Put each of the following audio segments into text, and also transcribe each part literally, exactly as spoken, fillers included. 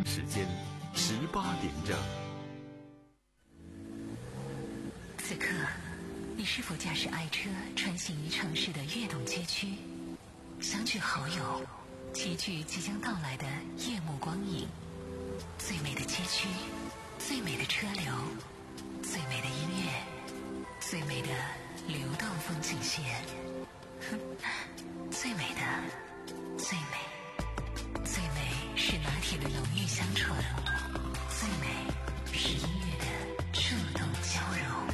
时间十八点整。 此刻，你是否驾驶爱车穿行于城市的跃动街区，相聚好友，齐聚即将到来的夜幕光影？最美的街区，最美的车流，最美的音乐，最美的流动风景线，最美的，最美，最美是拿铁的浓郁香醇，最美是音乐的触动交融。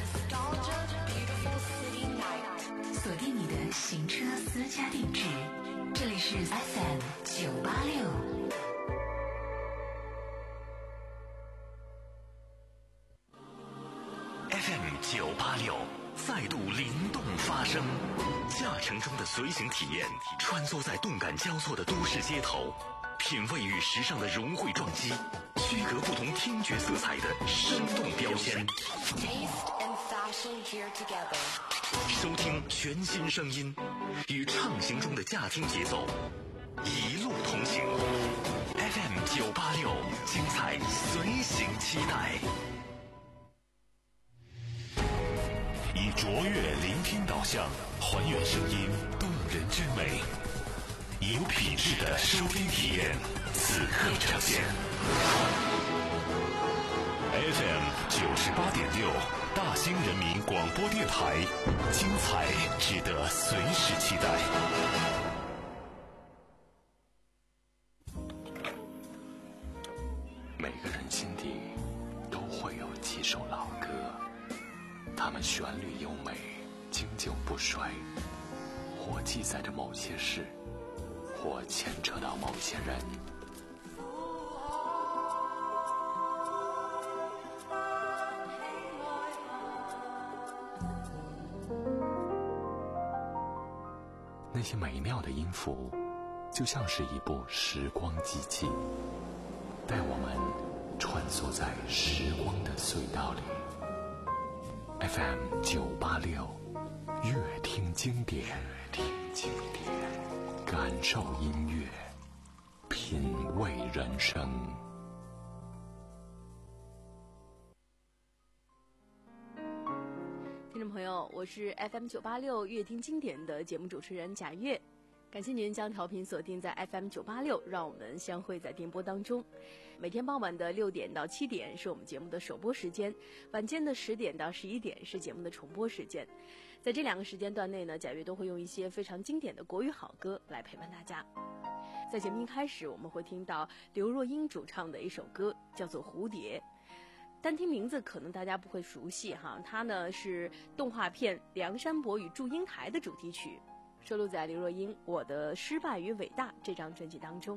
锁定你的行车私家定制，这里是 F M 九八六。 F M 九八六再度灵动发声，驾乘中的随行体验，穿梭在动感交错的都市街头，品味与时尚的融汇撞击，区隔不同听觉色彩的生动标签。收听全新声音，与畅行中的驾听节奏，一路同行。F M 九八六，精彩随行期待。以卓越聆听导向，还原声音动人之美，以有品质的收听体验，此刻呈现。F M 九十八点六，大兴人民广播电台，精彩值得随时期待。每个人心底都会有几首老歌，它们旋律优美，经久不衰，或记载着某些事，或牵扯到某些人。那些美妙的音符，就像是一部时光机器，带我们穿梭在时光的隧道里。F M 九八六，乐听经典，听经典，感受音乐，品味人生。 听众朋友，我是 F M 九八六乐听经典的节目主持人贾月，感谢您将调频锁定在 F M 九八六，让我们相会在电波当中。每天傍晚的六点到七点是我们节目的首播时间，晚间的十点到十一点是节目的重播时间。在这两个时间段内呢，贾月都会用一些非常经典的国语好歌来陪伴大家。在节目一开始，我们会听到刘若英主唱的一首歌，叫做《蝴蝶》。单听名字可能大家不会熟悉哈，它呢是动画片《梁山伯与祝英台》的主题曲，收录在刘若英《我的失败与伟大》这张专辑当中。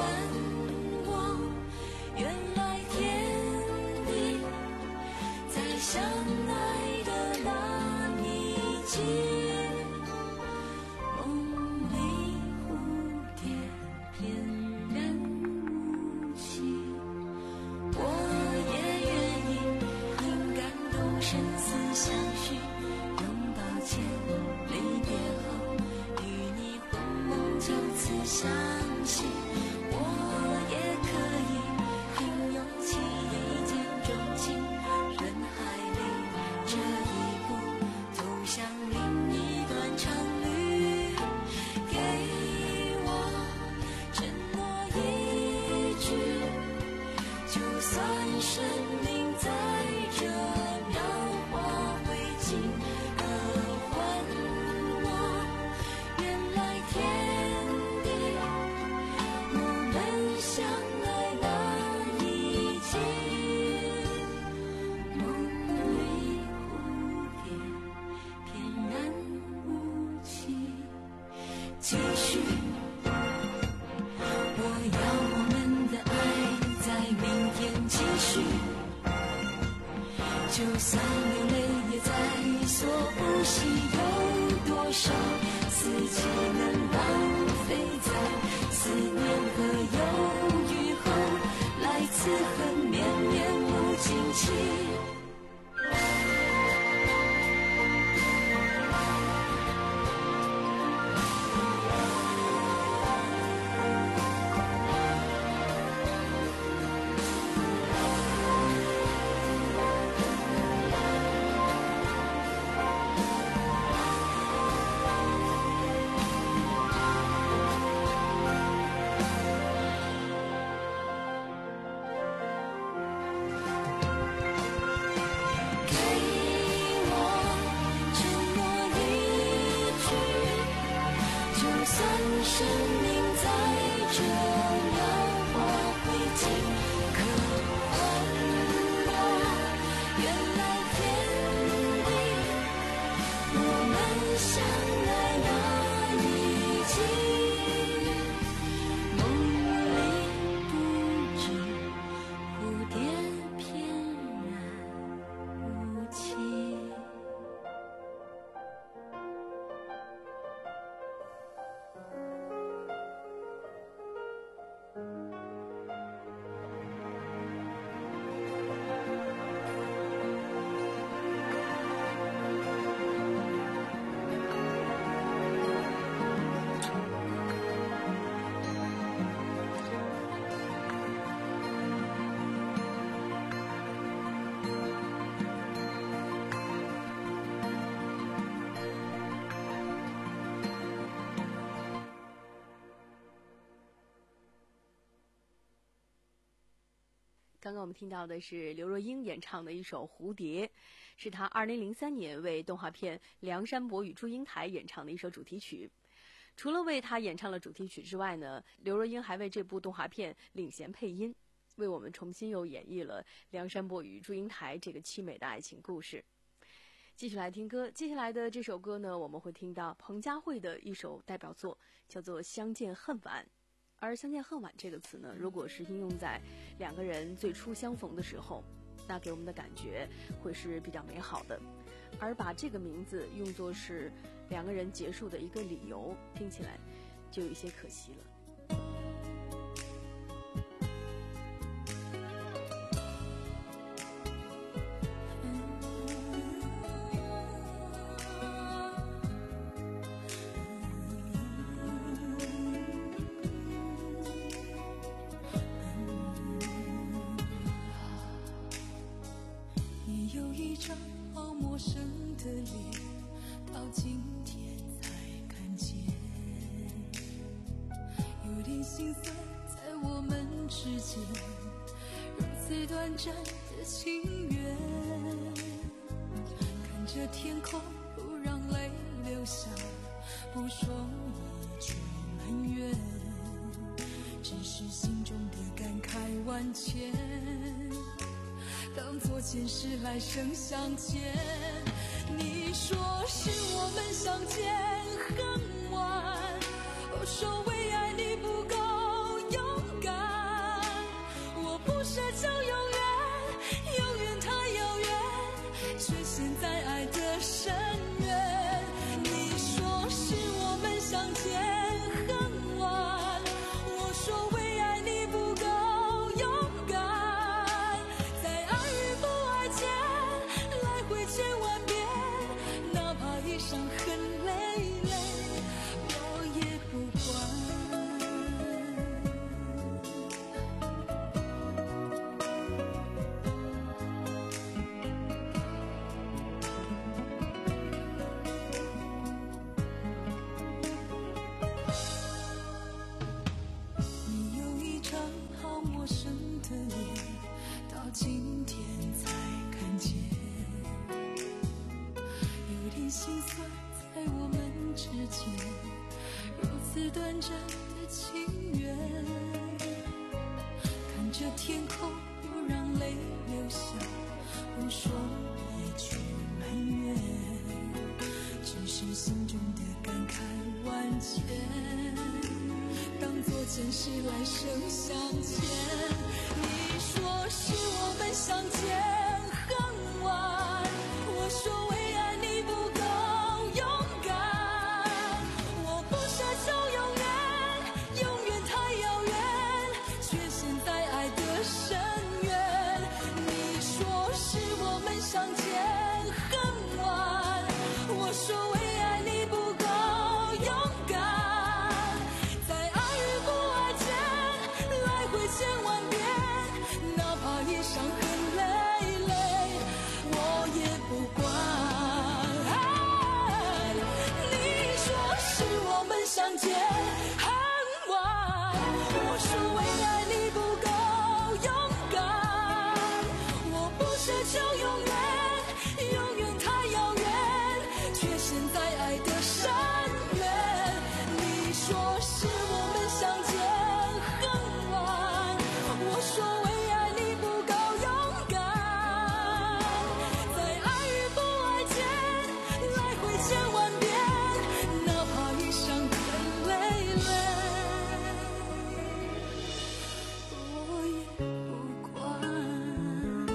在生命在这秒化为金额还我，原来天地我们相爱那一季，梦里蝴蝶翩然无期，继续我要我们的爱在明天继续，就算流泪也在所不惜，有多少四季能浪费在思念和犹豫后，来自恨绵绵无尽期。生命在这秒化为金，可还我原来天地我们相爱那一季，梦里不知蝴蝶翩然无期。 刚刚我们听到的是刘若英演唱的一首《蝴蝶》，是她二零零三年为动画片《梁山伯与祝英台》演唱的一首主题曲。除了为她演唱了主题曲之外呢，刘若英还为这部动画片领衔配音，为我们重新又演绎了《梁山伯与祝英台》这个凄美的爱情故事。继续来听歌，接下来的这首歌呢，我们会听到彭佳慧的一首代表作，叫做《相见恨晚》。而相见恨晚这个词呢，如果是应用在两个人最初相逢的时候，那给我们的感觉会是比较美好的。而把这个名字用作是两个人结束的一个理由，听起来就有一些可惜了。 有一张好陌生的脸，到今天才看见，有点心酸在我们之间，如此短暂的情缘，看着天空不让泪流下，不说一句埋怨，只是心中的感慨万千，当作前世来生相见。你说是我们相见恨晚，我说为爱你不够勇敢，我不奢求永远，永远太遥远，却陷在爱的深渊。你说是我们相见恨晚，我说为爱你不够勇敢，在爱与不爱间来回千万遍，哪怕一伤痕累累，我也不管。你有一张好陌生的脸，到今天才看见，有点心酸在我们之间，如此短暂的情缘。看着天空不让泪流下，无说一句埋怨，只是心中的感慨万千，当作前世来生相欠。你说是我们相见恨晚，我说为爱你不够勇敢，我不奢求永远，永远太遥远，却陷在爱的深渊。你说是我们相见恨晚，我说为爱你不够勇敢，在爱与不爱间来回千万遍，哪怕一伤痕累累，我也不管。你说是我们相见恨晚，我说为爱你不够勇敢，我不奢求永远，永远太遥远，却陷在爱的深渊。你说是我们相见恨晚，我说为爱你不够勇敢，在爱与不爱间来回千万遍，哪怕一伤痕累累，我也不管。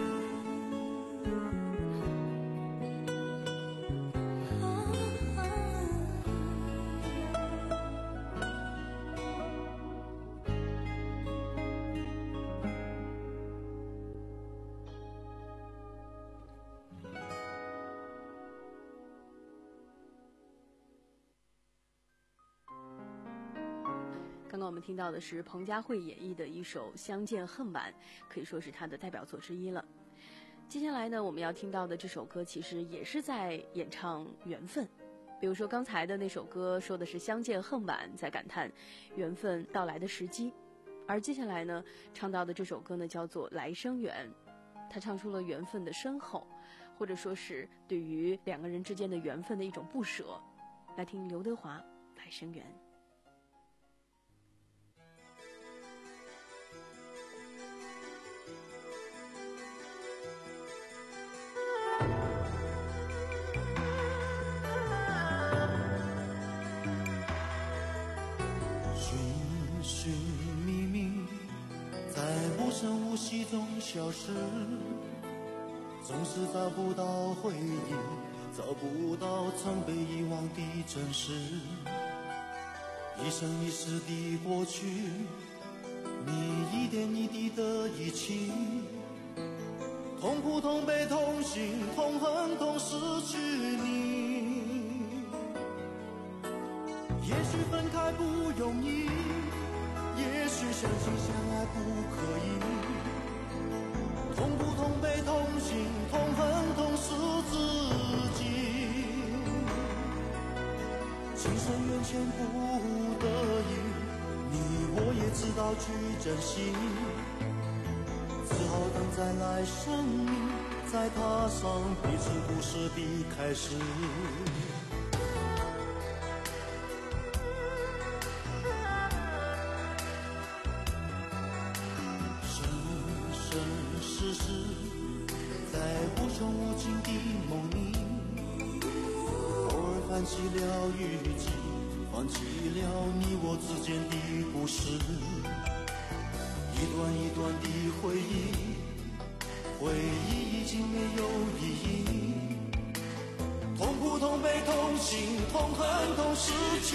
刚刚我们听到的是彭佳慧演绎的一首《相见恨晚》，可以说是她的代表作之一了。接下来呢，我们要听到的这首歌其实也是在演唱缘分。比如说刚才的那首歌说的是相见恨晚，在感叹缘分到来的时机，而接下来呢唱到的这首歌呢叫做《来生缘》，他唱出了缘分的深厚，或者说是对于两个人之间的缘分的一种不舍。来听刘德华《来生缘》。 无息中消失，总是找不到回忆，找不到曾被遗忘的真实。一生一世的过去，你一点一滴的遗弃，痛苦痛悲痛心痛恨痛失去你。也许分开不容易，也许相亲相爱不可以，痛苦痛悲痛心痛恨痛失自己，情深缘浅不得已，你我也知道去珍惜，只好等再来生命，再踏上彼此故事的开始。放弃了预计，放弃了你我之间的故事，一段一段的回忆，回忆已经没有意义，痛苦痛悲痛心痛恨痛失去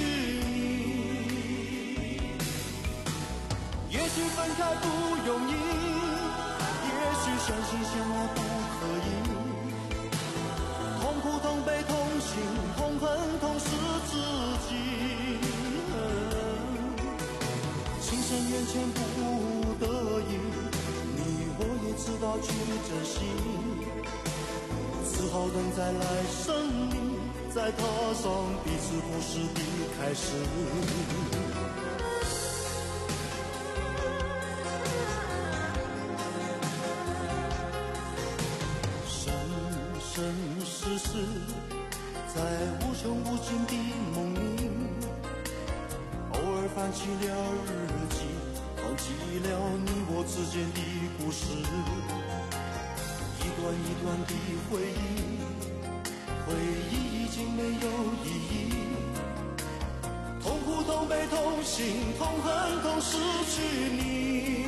你。也许分开不容易，也许相亲相爱不可以，痛苦痛悲痛心痛恨痛失自己，情深缘浅不得已，你我也知道去珍惜，只好等再来生命，再踏上彼此故事的开始。 生世世，在无穷无尽的梦里，偶尔翻起了日记，忘记了你我之间的故事，一段一段的回忆，回忆已经没有意义，痛苦痛悲痛心痛恨痛失去你，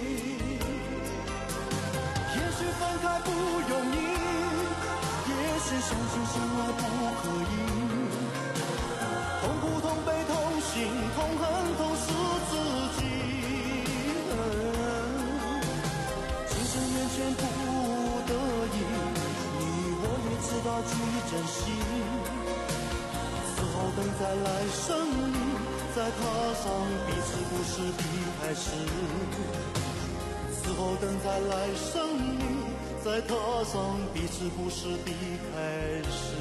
也许分开不容易，也许相信相爱不可以，痛苦痛悲痛心痛恨痛失自己，今生缘全不得已，你我也知道去珍惜，此后等在来生里再踏上彼此故事的开始，此后等在来生里再踏上彼此故事的开始。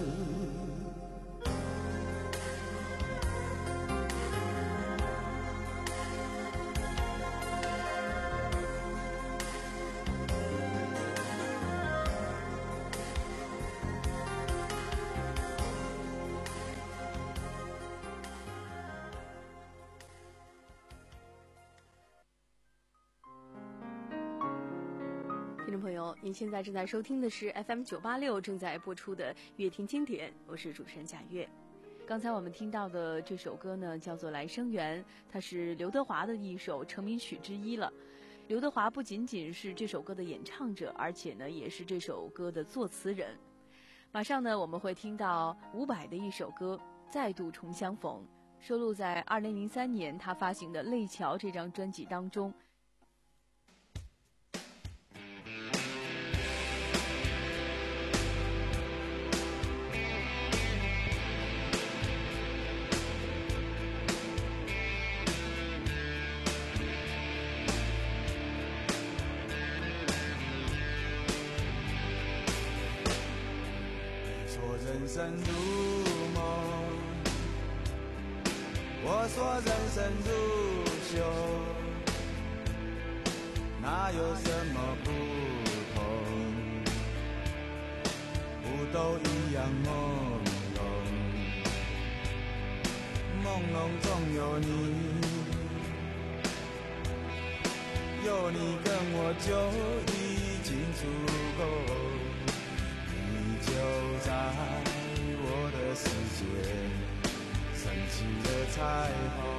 听众朋友，您现在正在收听的是 F M 九八六正在播出的乐听经典，我是主持人贾月。刚才我们听到的这首歌呢，叫做《来生缘》，它是刘德华的一首成名曲之一了。刘德华不仅仅是这首歌的演唱者，而且呢，也是这首歌的作词人。马上呢，我们会听到伍佰的一首歌《再度重相逢》，收录在二零零三年他发行的《泪桥》这张专辑当中。 人生如梦，我说人生如秀，哪有什么不同？不都一样朦胧，朦胧中有你，有你跟我就已经足够。就在我的世界升起了彩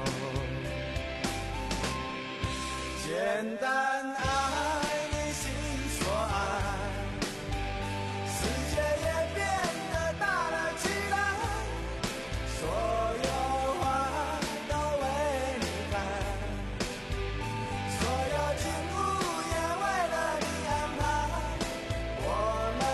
虹，简单爱你心所爱，世界也变得大了起来，所有花都为你开，所有景物也为了你安排，我们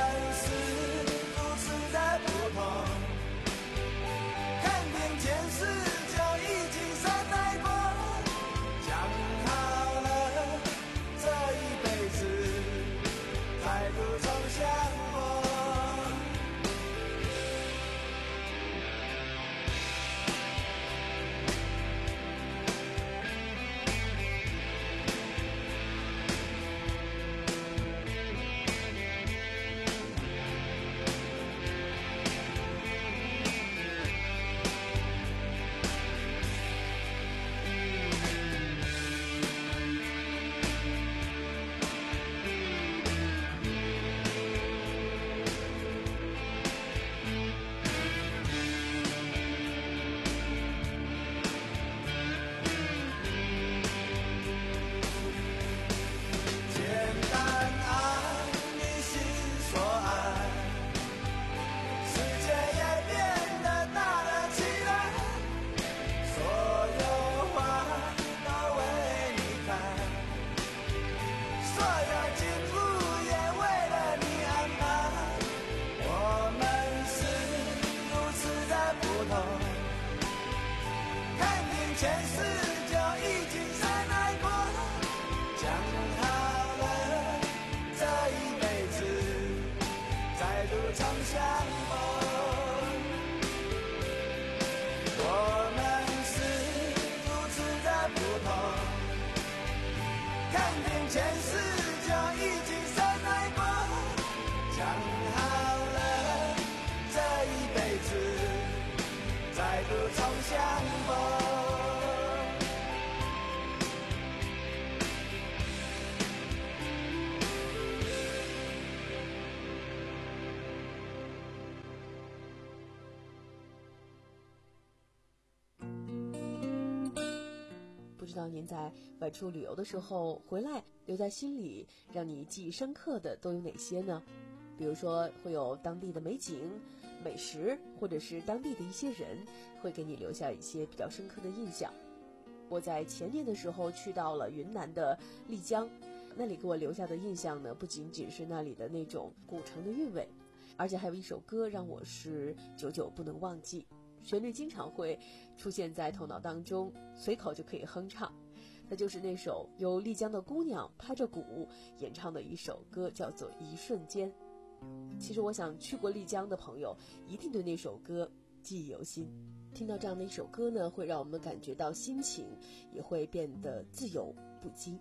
前世就已经深爱过，讲好了这一辈子再度重相逢。我们是如此的不同，看见前世就已经深爱过，讲好知道您在外出旅游的时候回来留在心里让你记忆深刻的都有哪些呢？比如说会有当地的美景、美食，或者是当地的一些人，会给你留下一些比较深刻的印象。我在前年的时候去到了云南的丽江，那里给我留下的印象呢，不仅仅是那里的那种古城的韵味，而且还有一首歌让我是久久不能忘记，旋律经常会出现在头脑当中，随口就可以哼唱。那就是那首由丽江的姑娘拍着鼓演唱的一首歌，叫做《一瞬间》。其实我想去过丽江的朋友一定对那首歌记忆犹新。听到这样的一首歌呢，会让我们感觉到心情也会变得自由不羁。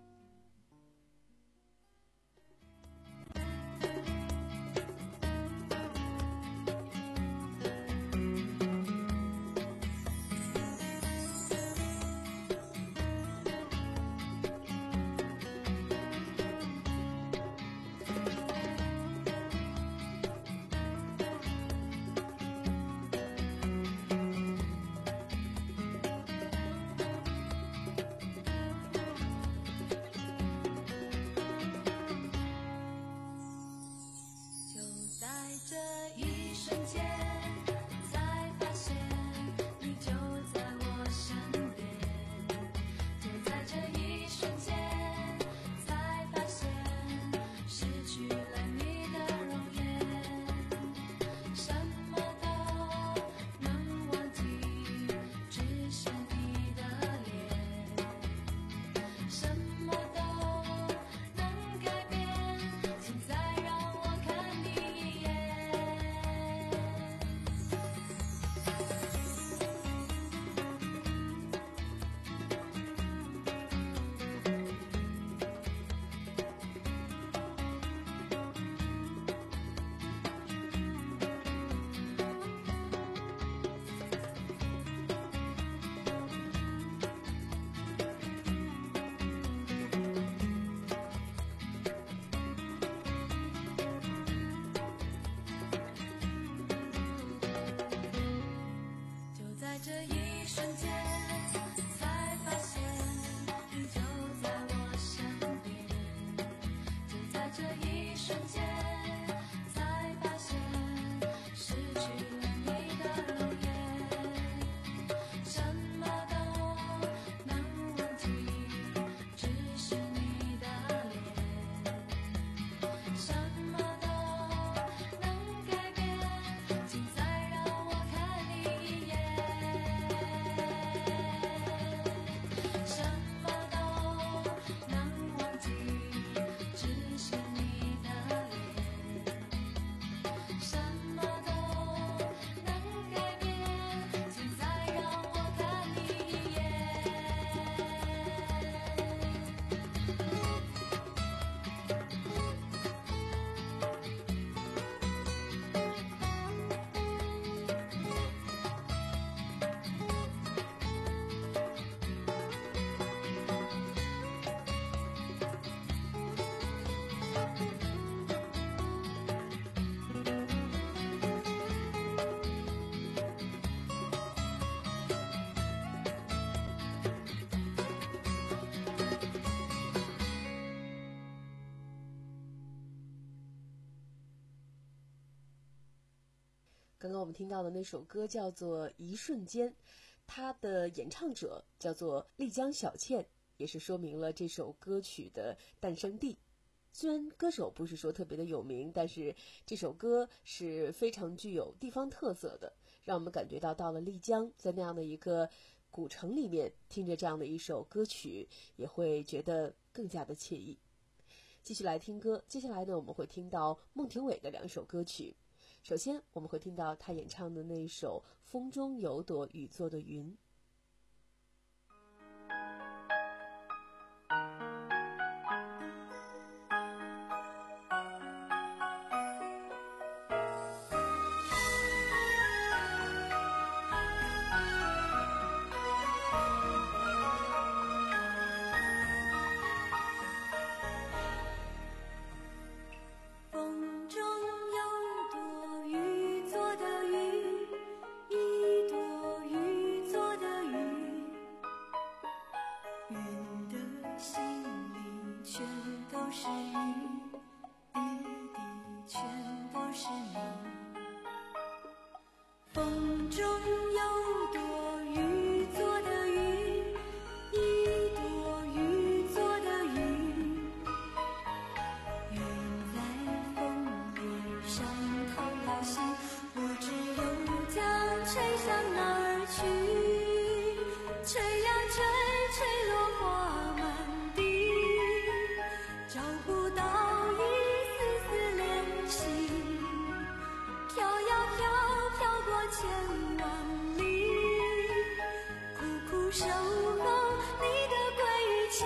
刚刚我们听到的那首歌叫做《一瞬间》，它的演唱者叫做丽江小倩，也是说明了这首歌曲的诞生地。虽然歌手不是说特别的有名，但是这首歌是非常具有地方特色的，让我们感觉到到了丽江，在那样的一个古城里面听着这样的一首歌曲，也会觉得更加的惬意。继续来听歌，接下来呢，我们会听到孟庭苇的两首歌曲。首先我们会听到他演唱的那首《风中有朵雨做的云》。 做的是雨，滴滴全都是你。风中有朵雨做的云，一朵雨做的云，云在风里上透了心，我只有将吹向哪儿去，吹呀吹，吹落花满地，找不到一丝丝联系，飘呀飘，飘过千万里，苦苦守候你的归期。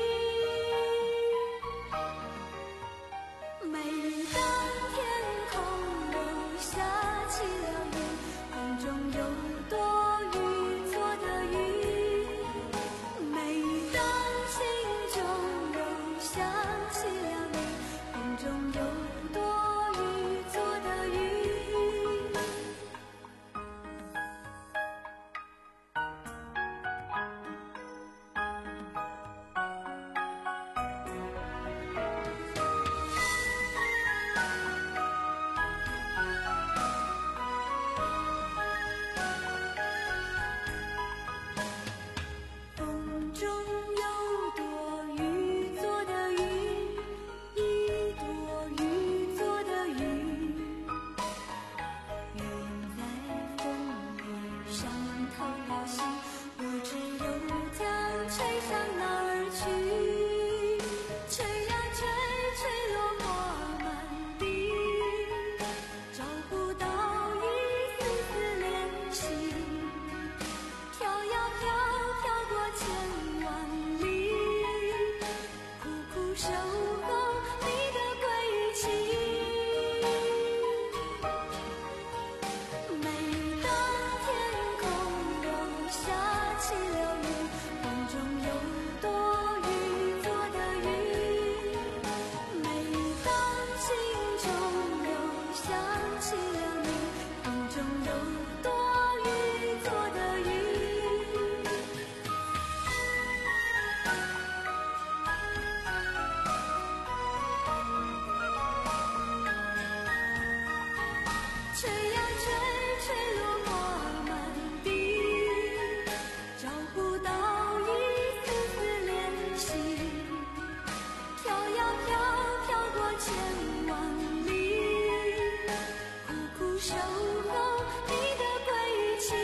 每当天空又下起了雨，空中有朵雨做的云，每当心中又想起了你，空中有朵雨做的云。风中有朵雨做的云，一朵雨做的云，云在风里上透了心，我只有将吹向哪儿去，吹呀吹，吹落花满地，找不到一丝丝联系，飘呀飘，飘过千万里，苦苦守候你的归期。每当天空又下起了雨，空中有朵雨做的云，每当心中又想起了你，空中有朵雨做的云。吹呀吹，吹落花满地，找不到一丝丝联系，飘呀飘，飘过千万里，苦苦守候你的归期。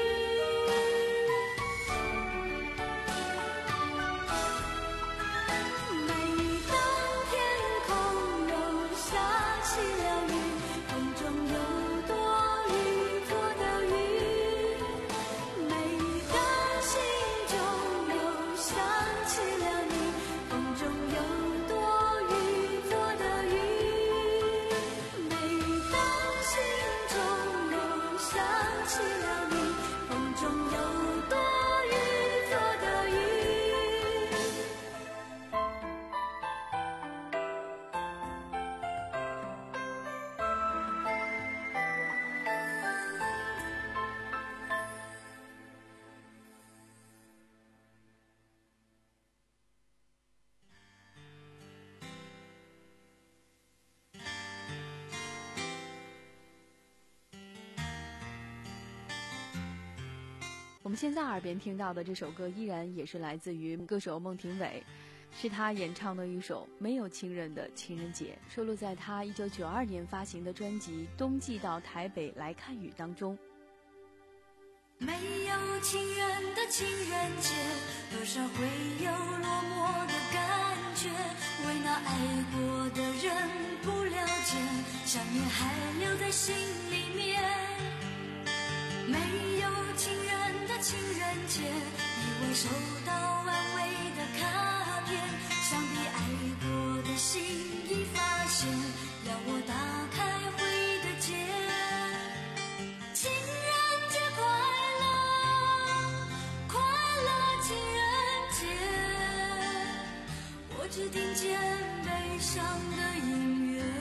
每当天空又下起了雨，空中有朵雨做的云，每当心中又想起了你，空中有朵雨做的云，每当心中又想起了你，空中有朵雨做的云。 我们现在耳边听到的这首歌依然也是来自于歌手孟庭苇，是他演唱的一首没有情人的情人节，收录在他一九九二年发行的专辑《冬季到台北来看雨》当中。 没有情人的情人节，多少会有落寞的感觉，为那爱过的人不了解，想念还留在心里面。没有情人的情人节，以为收到安慰的卡片，想必爱过的心已发现，要我打开回忆的结。情人节快乐，快乐情人节，我只听见悲伤的音乐。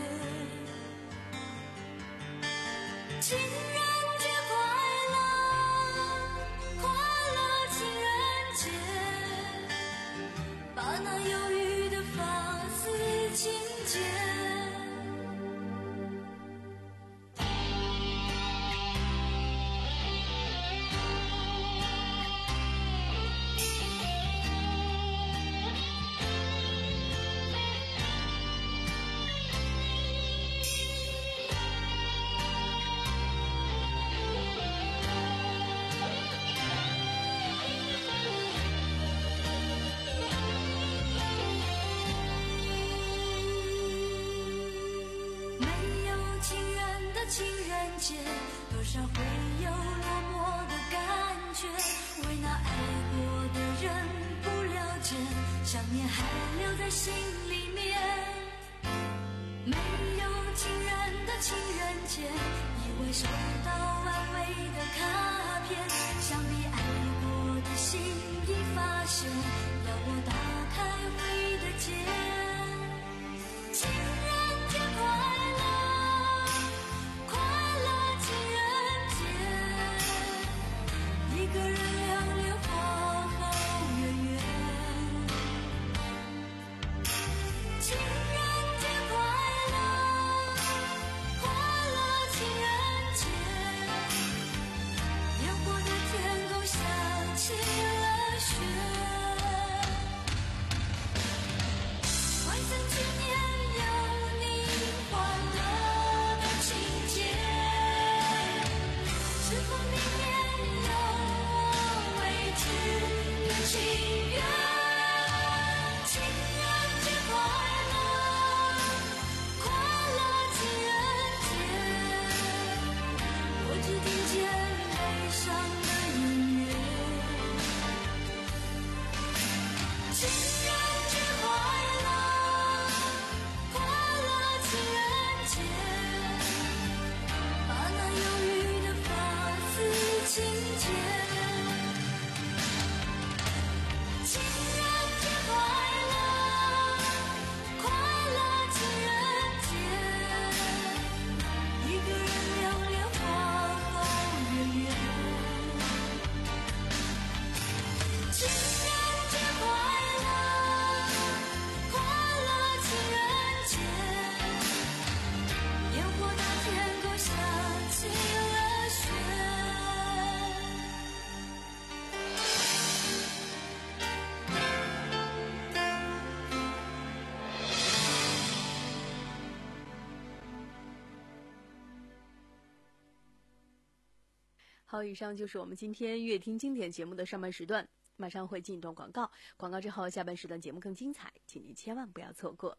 情人节快乐，快乐情人节，把那忧郁的发丝界，多少会有落寞的感觉，为那爱过的人不了解，想念还留在心里面。没有情人的情人节，以为收到安慰的卡片，想必爱过的心已发现，要我打开回忆的结。情人节快乐，快乐情人节，一个人两莲花好月圆。情人节快乐，快乐情人节，烟火的天空下起了雪。万象去年有你欢乐的情节，是否明年有我为之的情缘？情人节快乐，快乐情人节，我只听见悲伤的音乐。情人节快乐，快乐情人节，把那忧郁的发丝轻解。情人节快乐，快乐情人节，一个人两莲花好月圆。情人节快乐，快乐情人节，烟火大天空下起了雪。 好，以上就是我们今天乐听经典节目的上半时段，马上会进一段广告，广告之后下半时段节目更精彩，请您千万不要错过。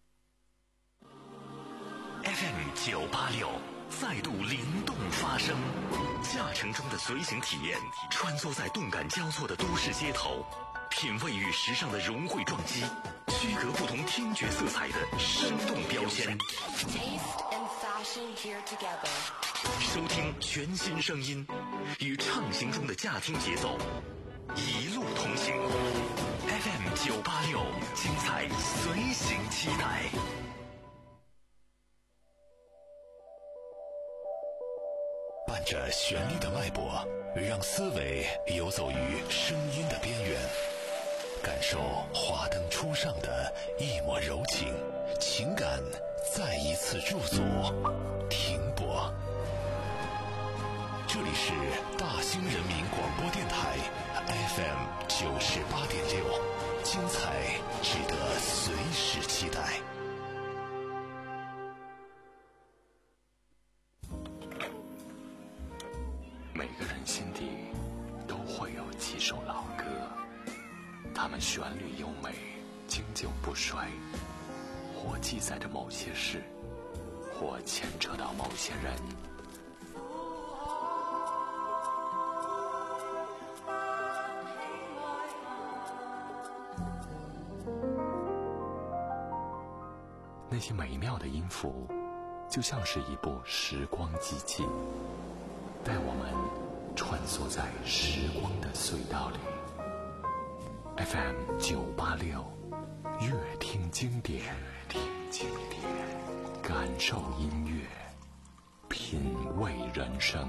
F M 九八六再度灵动发声，驾乘中的随行体验，穿梭在动感交错的都市街头，品味与时尚的融汇撞击，区隔不同听觉色彩的生动标签。 Taste and fashion here together. 收听全新声音，与畅行中的驾听节奏，一路同行。F M 九八六，精彩随行期待。 伴着旋律的脉搏，让思维游走于声音的边缘，感受华灯初上的一抹柔情，情感再一次驻足停泊。这里是大兴人民广播电台 F M 九十八点六，精彩值得随时期待。 每个人心底都会有几首老歌，它们旋律优美，经久不衰，或记载着某些事，或牵扯到某些人。那些美妙的音符，就像是一部时光机器，带我们穿梭在时光的隧道里。F M 九八六，乐听经典，乐听经典，感受音乐，品味人生。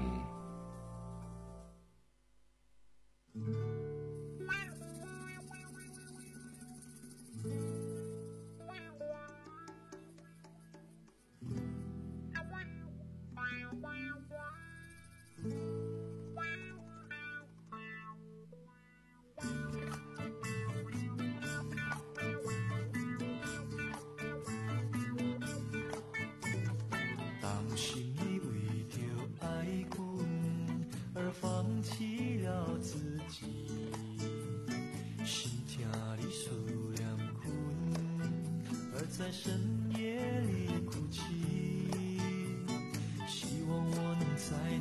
当时你为着爱阮而放弃了自己，心疼你思念困，而在深夜里哭泣，希望我能在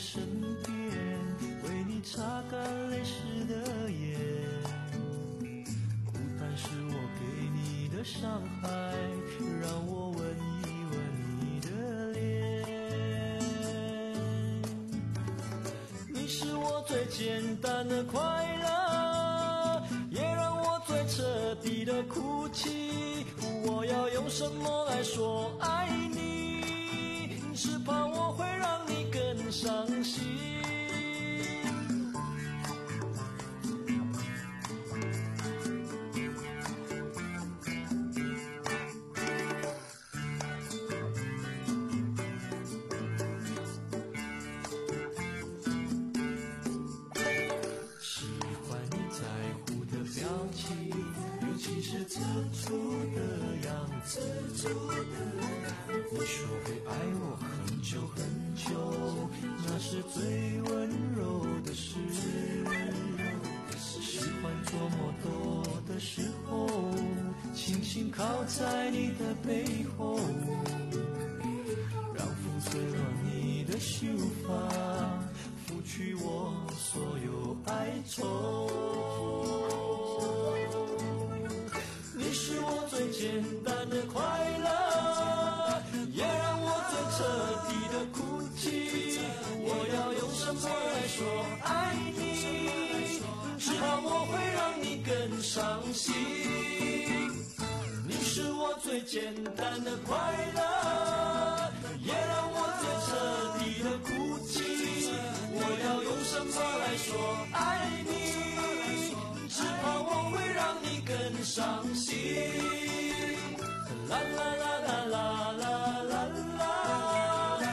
身边，为你擦干泪湿的眼。孤单是我给你的伤害，让我吻一吻你的脸。你是我最简单的快乐，也让我最彻底的哭泣。我要用什么来说爱你？是怕我会让你更伤心。喜欢你在乎的表情，尤其是吃醋的样子。你说会爱我很久很久，那是最温柔的事。喜欢做梦多的时候，轻轻靠在你的背后，让风吹乱你的秀发，拂去我所有哀愁。你是我最简单的快乐，也让我最彻底的哭泣。我要用什么来说爱你？只怕我会让你更伤心。你是我最简单的快乐，也让我最彻底的哭泣。我要用什么来说爱你？只怕我会让你更伤心。啦啦啦啦啦啦啦啦。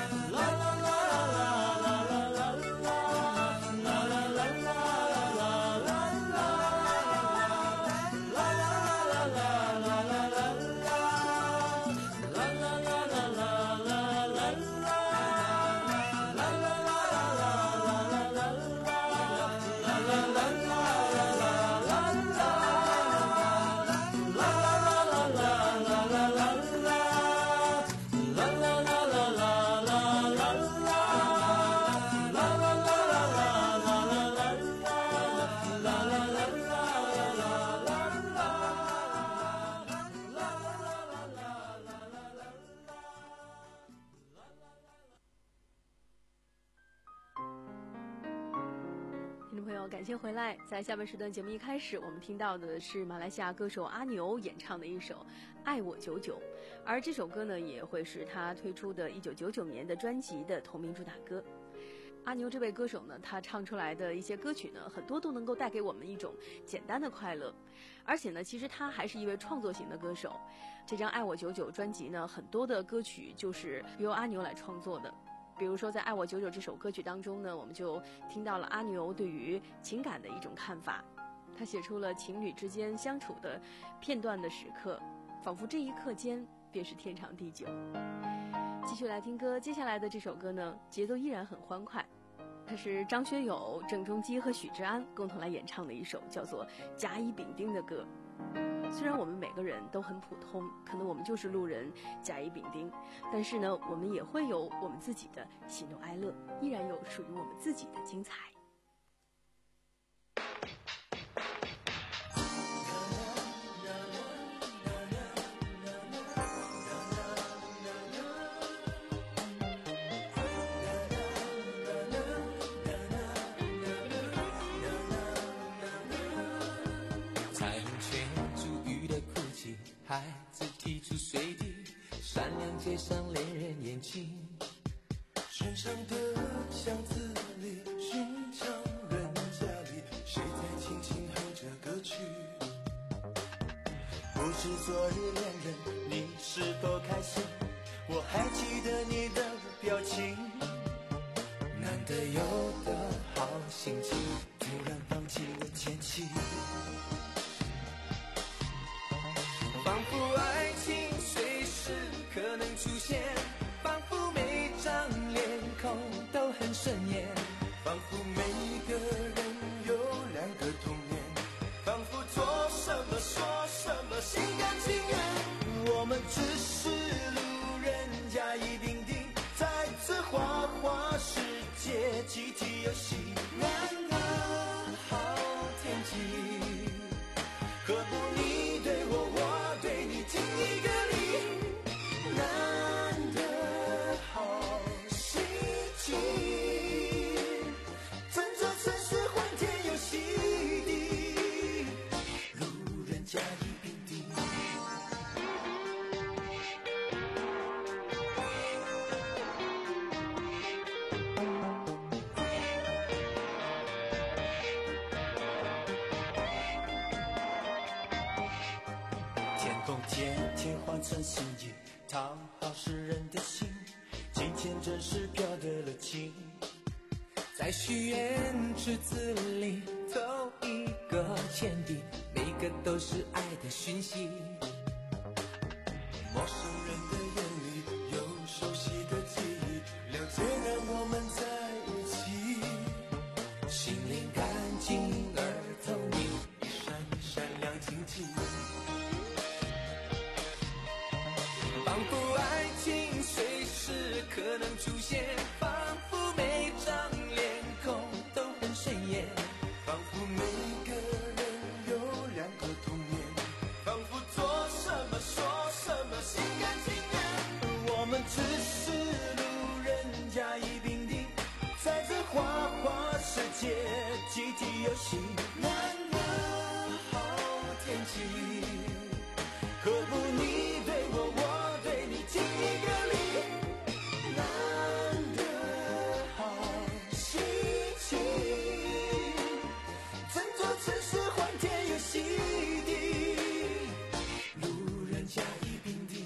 听众朋友，感谢回来。在下半时段节目一开始，我们听到的是马来西亚歌手阿牛演唱的一首《爱我久久》，而这首歌呢，也会是他推出的一九九九年的专辑的同名主打歌。阿牛这位歌手呢，他唱出来的一些歌曲呢，很多都能够带给我们一种简单的快乐，而且呢，其实他还是一位创作型的歌手。这张《爱我久久》专辑呢，很多的歌曲就是由阿牛来创作的。比如说在《爱我久久》这首歌曲当中呢，我们就听到了阿牛对于情感的一种看法。他写出了情侣之间相处的片段的时刻，仿佛这一刻间便是天长地久。继续来听歌，接下来的这首歌呢，节奏依然很欢快，它是张学友、郑中基和许志安共同来演唱的一首叫做《甲乙丙丁》的歌。虽然我们每个人都很普通，可能我们就是路人甲乙丙丁，但是呢，我们也会有我们自己的喜怒哀乐，依然有属于我们自己的精彩。 孩子提出随地，善良街上恋人眼睛，身上的巷子里，寻常人家里，谁在轻轻哼着歌曲？不知昨日恋人，你是否开心？我还记得你的表情，难得有的好心情，突然放弃了前妻。仿佛爱情随时可能出现，仿佛每张脸孔都很顺眼，仿佛每个人有两个童年，仿佛做什么说什么心甘情愿。我们只是路人甲乙丙丁，在此花花世界后天天换成心意，讨好世人的心，今天真是飘得了情。 在许愿池子里投一个钱币，每个都是爱的讯息。 陌生人的眼里有熟悉的记忆，了解让我们在一起， 心灵干净而透明， 一闪一闪亮晶晶， 仿佛爱情随时可能出现，仿佛每张脸孔都很顺眼， 仿佛每个人有两个童年，仿佛做什么说什么心甘情愿。我们只是路人甲乙丙丁，在这花花世界集体游戏。难得好天气，何不你对我，我对你，敬一个礼。难得好心情，整座城市欢天又喜地，路人甲乙丙丁。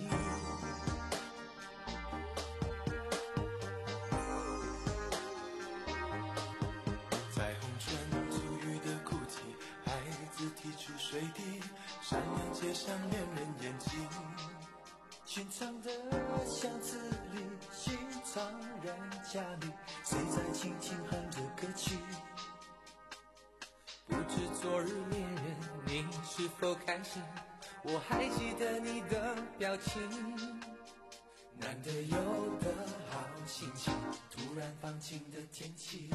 彩虹穿出雨的哭泣，孩子提出水滴，闪亮街上恋人眼睛，寻常的巷子里，寻常人家里，谁在轻轻哼着歌曲？ 不知昨日恋人你是否开心，我还记得你的表情。 难得有的好心情，突然放晴的天气，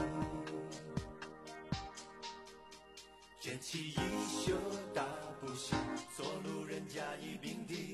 卷起衣袖大步行，做路人甲乙丙丁。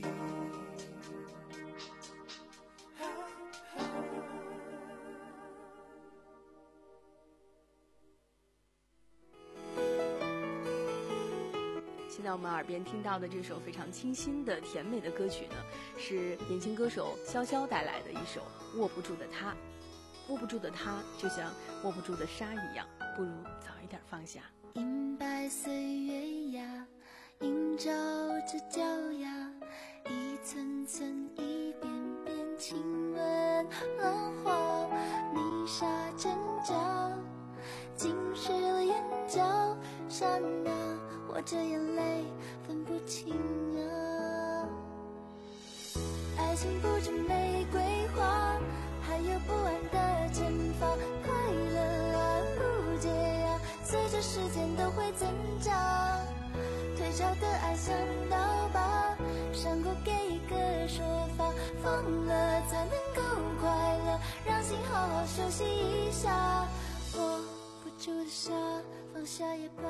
现在我们耳边听到的这首非常清新的甜美的歌曲呢，是年轻歌手潇潇带来的一首《握不住的他》。握不住的他，就像握不住的沙一样，不如早一点放下。 银白岁月呀，映照着脚丫，一寸寸一遍遍亲吻浪花，泥沙挣扎，浸湿了眼角，刹那我这眼泪分不清啊。爱情不止玫瑰花，还有不安的剪发，快乐啊不解啊，随着时间都会增长。退潮的爱像刀疤，伤过给一个说法，放了才能够快乐，让心好好休息一下。握不住的沙，放下也罢。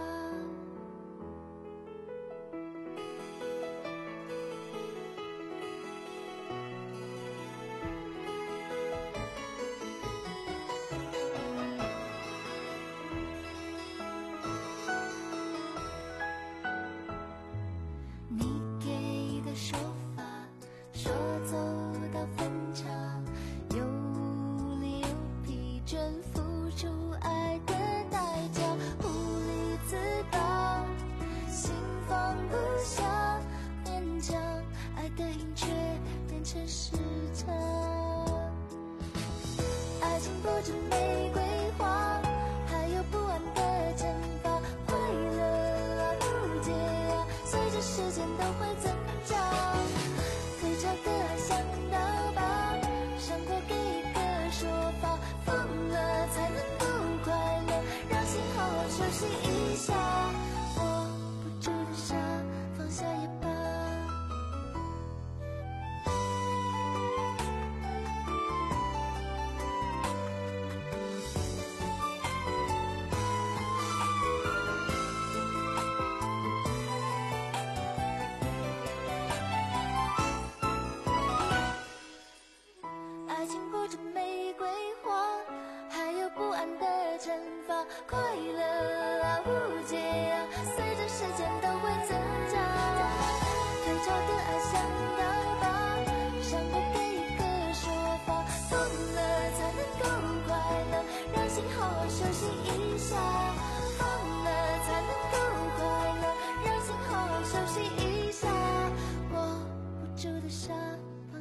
爱情不止玫瑰花，还有不安的剪发，快乐啊不解啊，随着时间都会增长。退潮的爱像刀疤，伤过给一个说法，放了才能够快乐，让心好好休息一下。握不住的沙，放下也罢。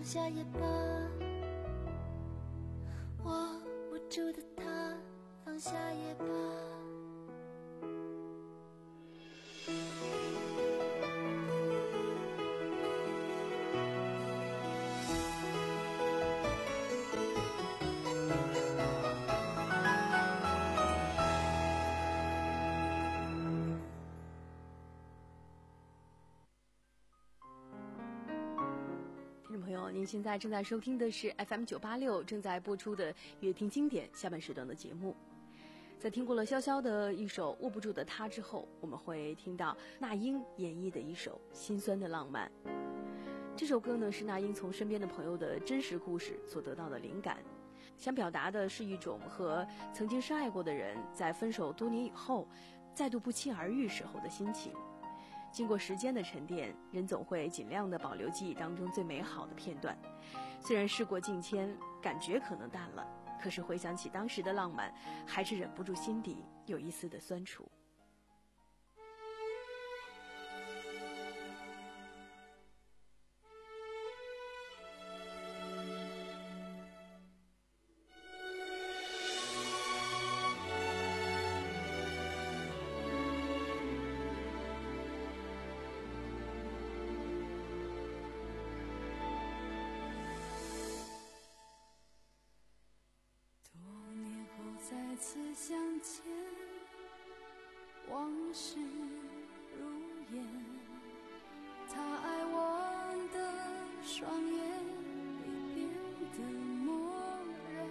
下也罢，握不住的他，放下也罢。 您现在正在收听的是 F M 九八六正在播出的乐听经典下半时段的节目。在听过了潇潇的一首《握不住的他》之后，我们会听到那英演绎的一首心酸的浪漫。这首歌呢，是那英从身边的朋友的真实故事所得到的灵感，想表达的是一种和曾经深爱过的人在分手多年以后再度不期而遇时候的心情。经过时间的沉淀，人总会尽量的保留记忆当中最美好的片段。虽然事过境迁，感觉可能淡了，可是回想起当时的浪漫，还是忍不住心底有一丝的酸楚。 再次相见，往事如烟，他爱我的双眼已变得漠然，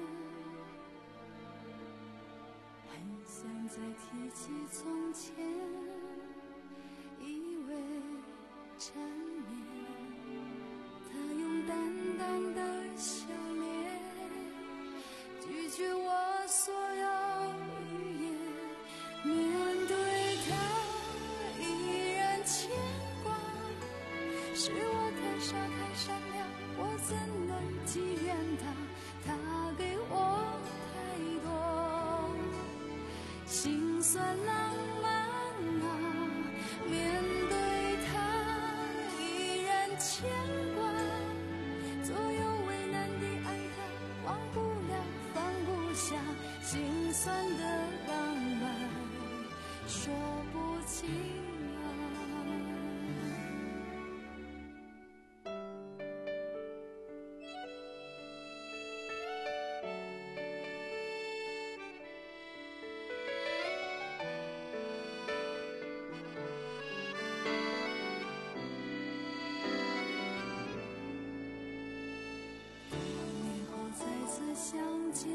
很想再提起从前，以为缠绵，他用淡淡的笑脸拒绝我所有语言，面对他依然牵挂，是我太傻太善良，我怎能体谅他？他给我太多心酸浪漫啊，面对他依然牵挂，左右为难的爱他，忘不了放不下，心酸的浪漫说不清啊。多年后再次相见，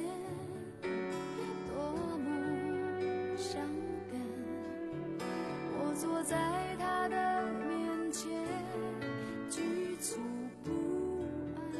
坐在他的面前，局促不安，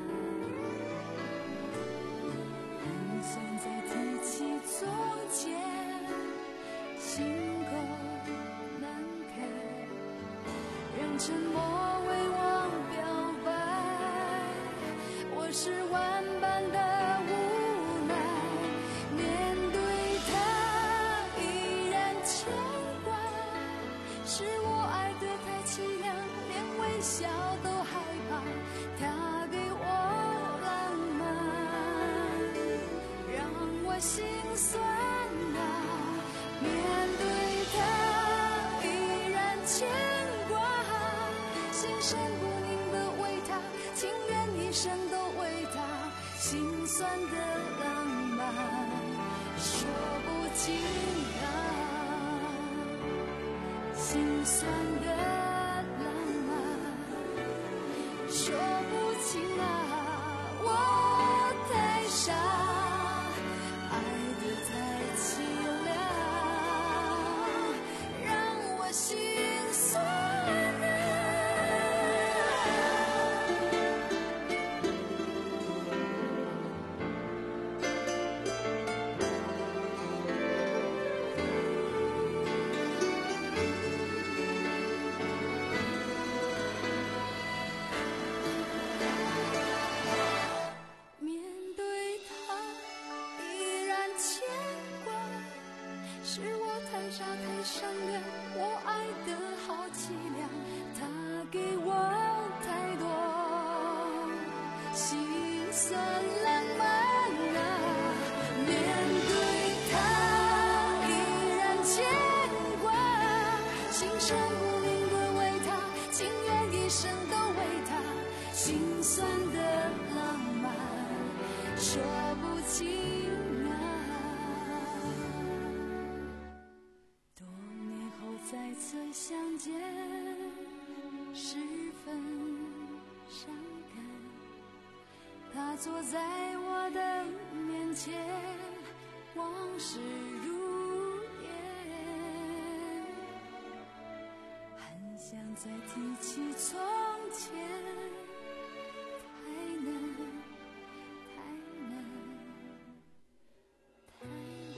很想再提起从前，心口难开，让沉默为我表白，我是万般的无奈，面对他依然牵挂，是我爱得太凄凉，连微笑都害怕，他给我浪漫，让我心酸啊，面对他依然牵挂，心神不宁的为他，情愿一生都为他，心酸的浪漫说不清啊，心酸的浪漫说不清啊，我太傻，爱得太凄凉，让我心酸啊。是我太傻太善良，我爱得好凄凉，他给我太多心酸浪漫啊，面对他依然牵挂，心生不宁的为他，情愿一生都为他，心酸的浪漫说不清啊。多年后再次相见，十分伤感。他坐在我的面前，往事如烟，很想再提起从前，太难太难太难。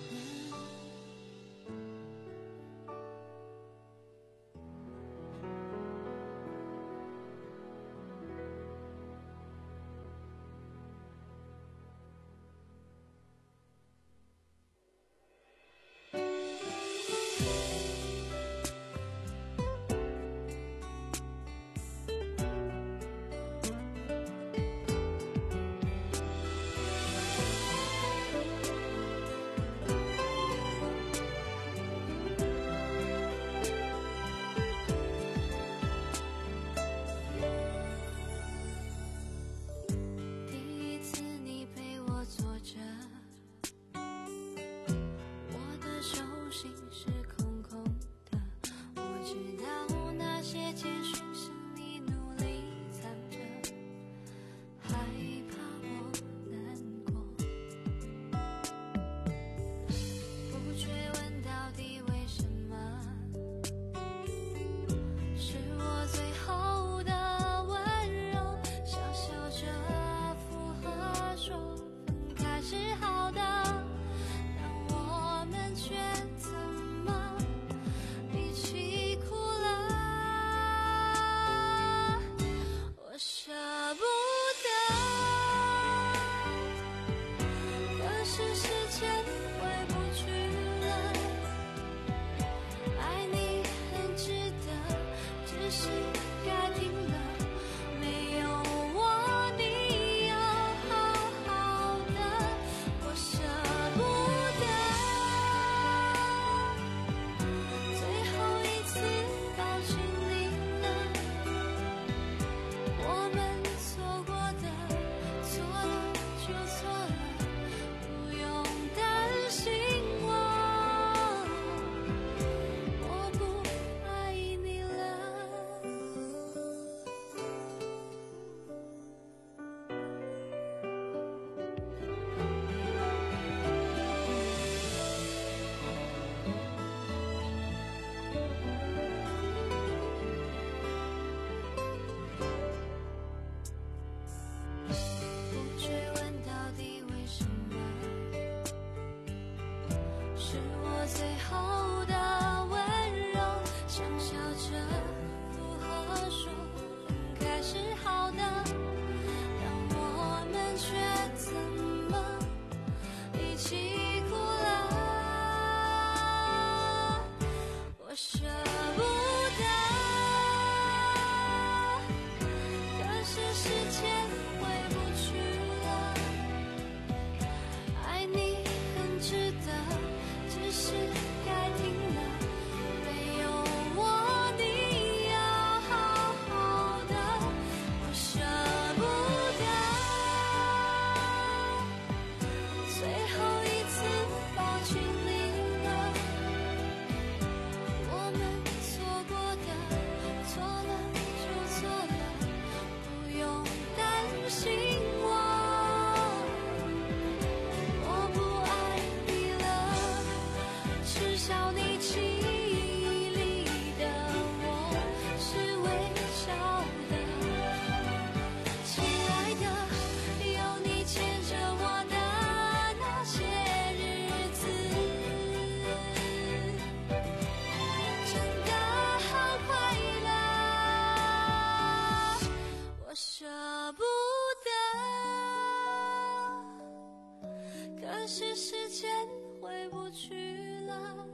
可是时间回不去了，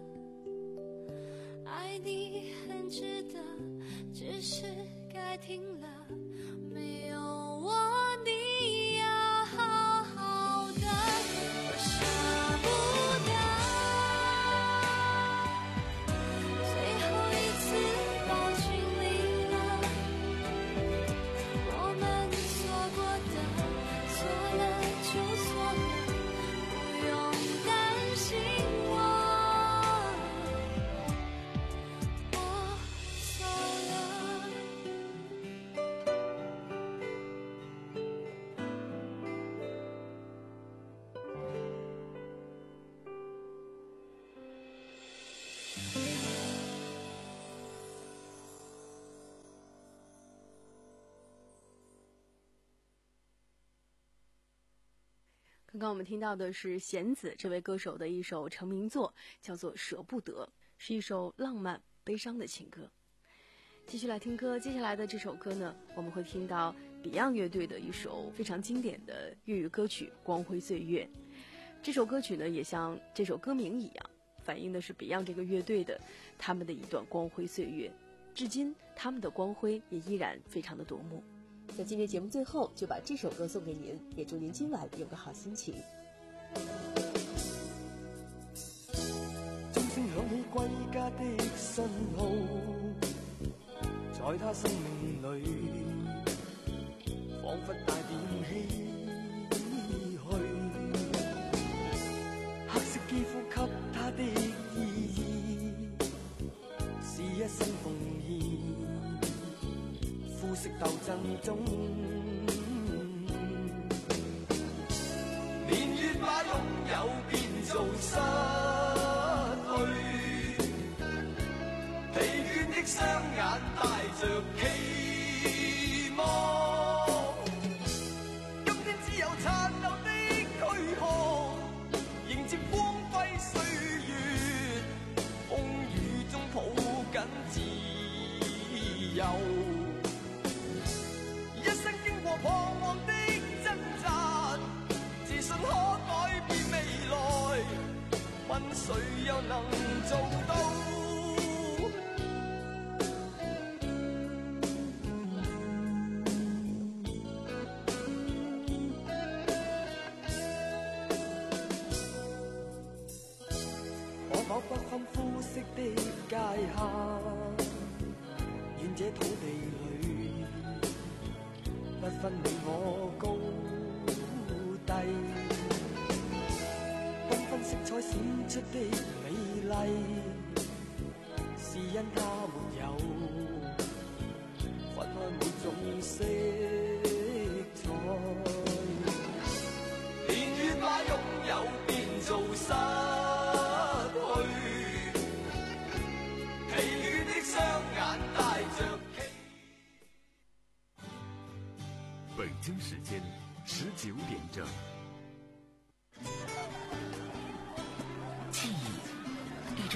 爱你很值得，只是该停了，没有我你刚刚我们听到的是弦子这位歌手的一首成名作，叫做《舍不得》，是一首浪漫悲伤的情歌。继续来听歌，接下来的这首歌呢，我们会听到 Beyond 乐队的一首非常经典的粤语歌曲《光辉岁月》。这首歌曲呢，也像这首歌名一样，反映的是 Beyond 这个乐队的他们的一段光辉岁月，至今他们的光辉也依然非常的夺目。 在今天节目最后，就把这首歌送给您，也祝您今晚有个好心情。 钟聲響起歸家的信號，在他生命裏彷彿帶點唏噓，黑色肌膚給他的意義是一生奉獻，膚色鬥爭中年月把擁有變做失去，疲倦的雙眼帶着期望，今天只有殘留的軀殼迎接光輝歲月，風雨中抱緊自由，一生經過彷徨的掙扎，自信可改變未來，問誰又能做到？可否不分膚色的界限，願這土地裏不分你我高低，繽紛色彩閃出的美麗，是因它沒有分開每種色彩，年月把擁有變做失去，疲倦的雙眼帶着期。 北京时间十九点整。